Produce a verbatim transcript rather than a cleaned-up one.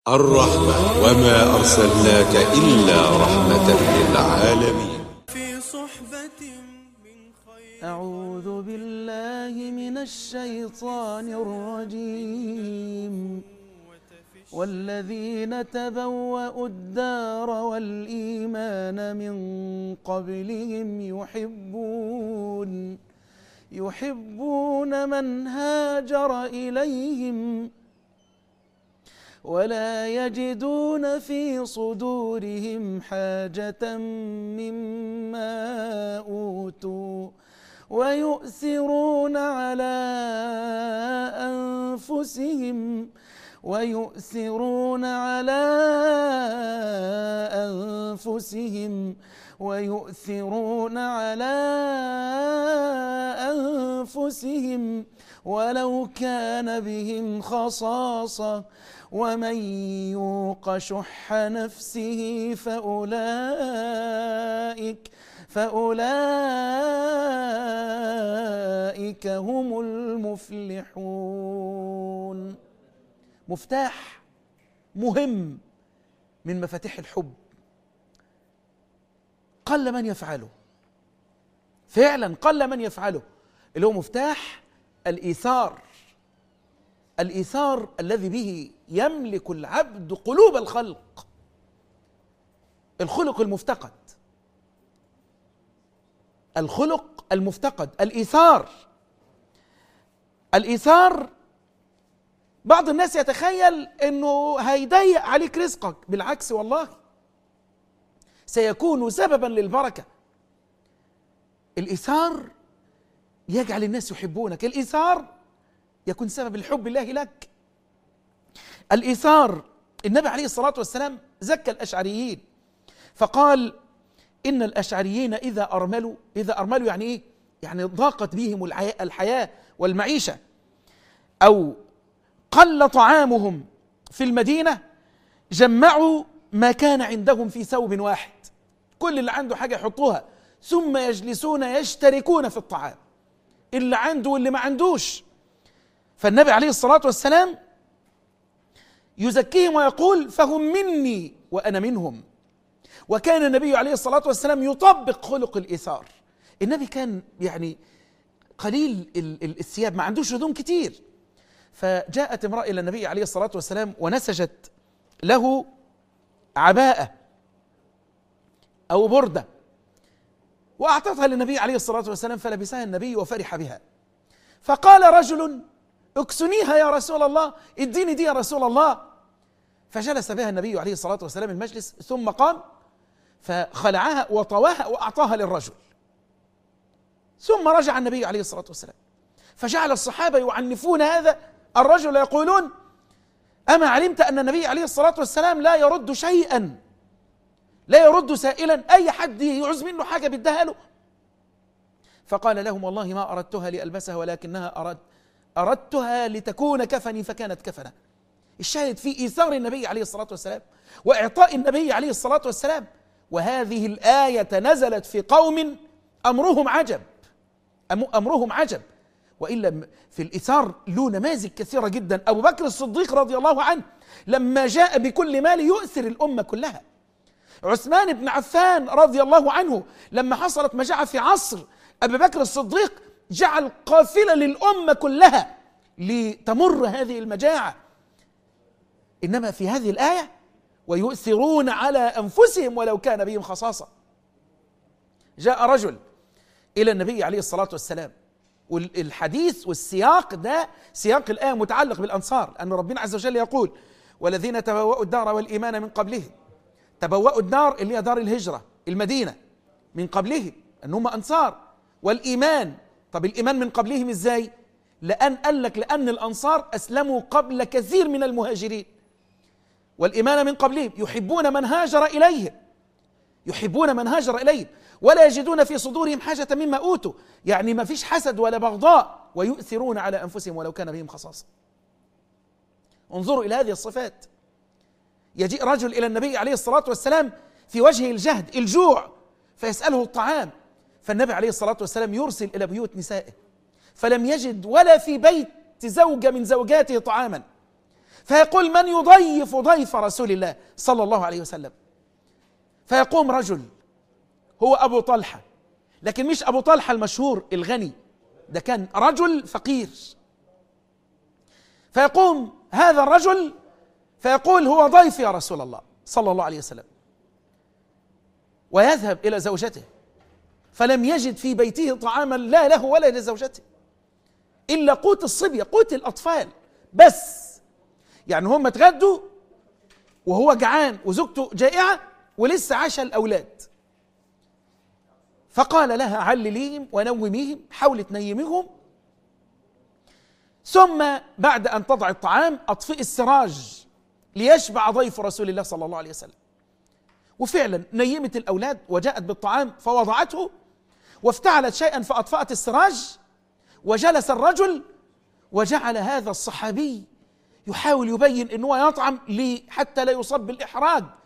الرحمة وما أرسلناك إلا رحمة للعالمين. في صحبة من خير. أعوذ بالله من الشيطان الرجيم. والذين تبوأوا الدار والإيمان من قبلهم يحبون يحبون من هاجر إليهم ولا يجدون في صدورهم حاجة مما أوتوا ويؤثرون على أنفسهم ويؤثرون على أنفسهم ويؤثرون على أنفسهم ولو كان بهم خصاصة ومن يوق شح نفسه فأولئك فأولئك هم المفلحون. مفتاح مهم من مفاتيح الحب قل من يفعله، فعلا قل من يفعله، اللي هو مفتاح الإيثار. الإيثار الذي به يملك العبد قلوب الخلق، الخلق المفتقد، الخلق المفتقد، الإيثار. الإيثار بعض الناس يتخيل أنه هيضيق عليك رزقك، بالعكس والله سيكون سببا للبركة. الإيثار يجعل الناس يحبونك، الإيثار يكون سبب الحب الله لك. الإيثار، النبي عليه الصلاة والسلام زكى الأشعريين فقال إن الأشعريين إذا أرملوا، إذا أرملوا يعني إيه؟ يعني ضاقت بهم الحياة والمعيشة أو قل طعامهم في المدينة، جمعوا ما كان عندهم في ثوب واحد، كل اللي عنده حاجة يحطوها، ثم يجلسون يشتركون في الطعام، اللي عنده واللي ما عندوش. فالنبي عليه الصلاة والسلام يزكيهم ويقول فهم مني وأنا منهم. وكان النبي عليه الصلاة والسلام يطبق خلق الإيثار. النبي كان يعني قليل الثياب، ما عندوش هدوم كتير، فجاءت امرأة إلى النبي عليه الصلاة والسلام ونسجت له عباءة أو بردة وأعطتها للنبي عليه الصلاة والسلام فلبسها النبي وفرح بها. فقال رجل اكسنيها يا رسول الله، اديني دي يا رسول الله. فجلس بها النبي عليه الصلاة والسلام المجلس ثم قام فخلعها وطواها وأعطاها للرجل، ثم رجع النبي عليه الصلاة والسلام فجعل الصحابة يعنفون هذا الرجل يقولون أما علمت أن النبي عليه الصلاة والسلام لا يرد شيئا، لا يرد سائلا، أي حد يعوز منه حاجة بدها له. فقال لهم والله ما أردتها لألبسها ولكنها أرد أردتها لتكون كفني فكانت كفنا. الشاهد في إيثار النبي عليه الصلاة والسلام وإعطاء النبي عليه الصلاة والسلام. وهذه الآية نزلت في قوم أمرهم عجب، أمرهم عجب، وإلا في الإيثار له نماذج كثيرة جدا. أبو بكر الصديق رضي الله عنه لما جاء بكل مال يؤثر الأمة كلها. عثمان بن عفان رضي الله عنه لما حصلت مجاعة في عصر أبي بكر الصديق جعل قافلة للأمة كلها لتمر هذه المجاعة. إنما في هذه الآية ويؤثرون على أنفسهم ولو كان بهم خصاصة. جاء رجل إلى النبي عليه الصلاة والسلام، والحديث والسياق ده سياق الآية متعلق بالأنصار، أن ربنا عز وجل يقول والذين تبوأوا الدار والإيمان من قبلهم. تبوأوا الدار اللي هي دار الهجرة المدينة، من قبلهم أن هم أنصار، والإيمان. طب الإيمان من قبلهم إزاي؟ لأن قال لك لأن الأنصار أسلموا قبل كثير من المهاجرين. والإيمان من قبلهم يحبون من هاجر إليهم، يحبون من هاجر إليهم ولا يجدون في صدورهم حاجة مما أوتوا، يعني ما فيش حسد ولا بغضاء، ويؤثرون على أنفسهم ولو كان بهم خصاصة. انظروا إلى هذه الصفات. يجيء رجل إلى النبي عليه الصلاة والسلام في وجهه الجهد الجوع فيسأله الطعام، فالنبي عليه الصلاة والسلام يرسل إلى بيوت نسائه فلم يجد ولا في بيت زوجة من زوجاته طعاما، فيقول من يضيف ضيف رسول الله صلى الله عليه وسلم؟ فيقوم رجل هو أبو طلحة، لكن مش أبو طلحة المشهور الغني، ده كان رجل فقير. فيقوم هذا الرجل فيقول هو ضيف يا رسول الله صلى الله عليه وسلم، ويذهب إلى زوجته، فلم يجد في بيته طعاما لا له ولا لزوجته إلا قوت الصبية، قوت الأطفال بس. يعني هم اتغدوا وهو جعان وزوجته جائعة ولسه عاش الأولاد. فقال لها علليهم ونوميهم، حاولي تنيميهم، ثم بعد أن تضع الطعام أطفئ السراج ليشبع ضيف رسول الله صلى الله عليه وسلم. وفعلا نيمت الأولاد وجاءت بالطعام فوضعته وافتعلت شيئا فأطفأت السراج، وجلس الرجل وجعل هذا الصحابي يحاول يبين أنه يطعم حتى لا يصاب بالإحراج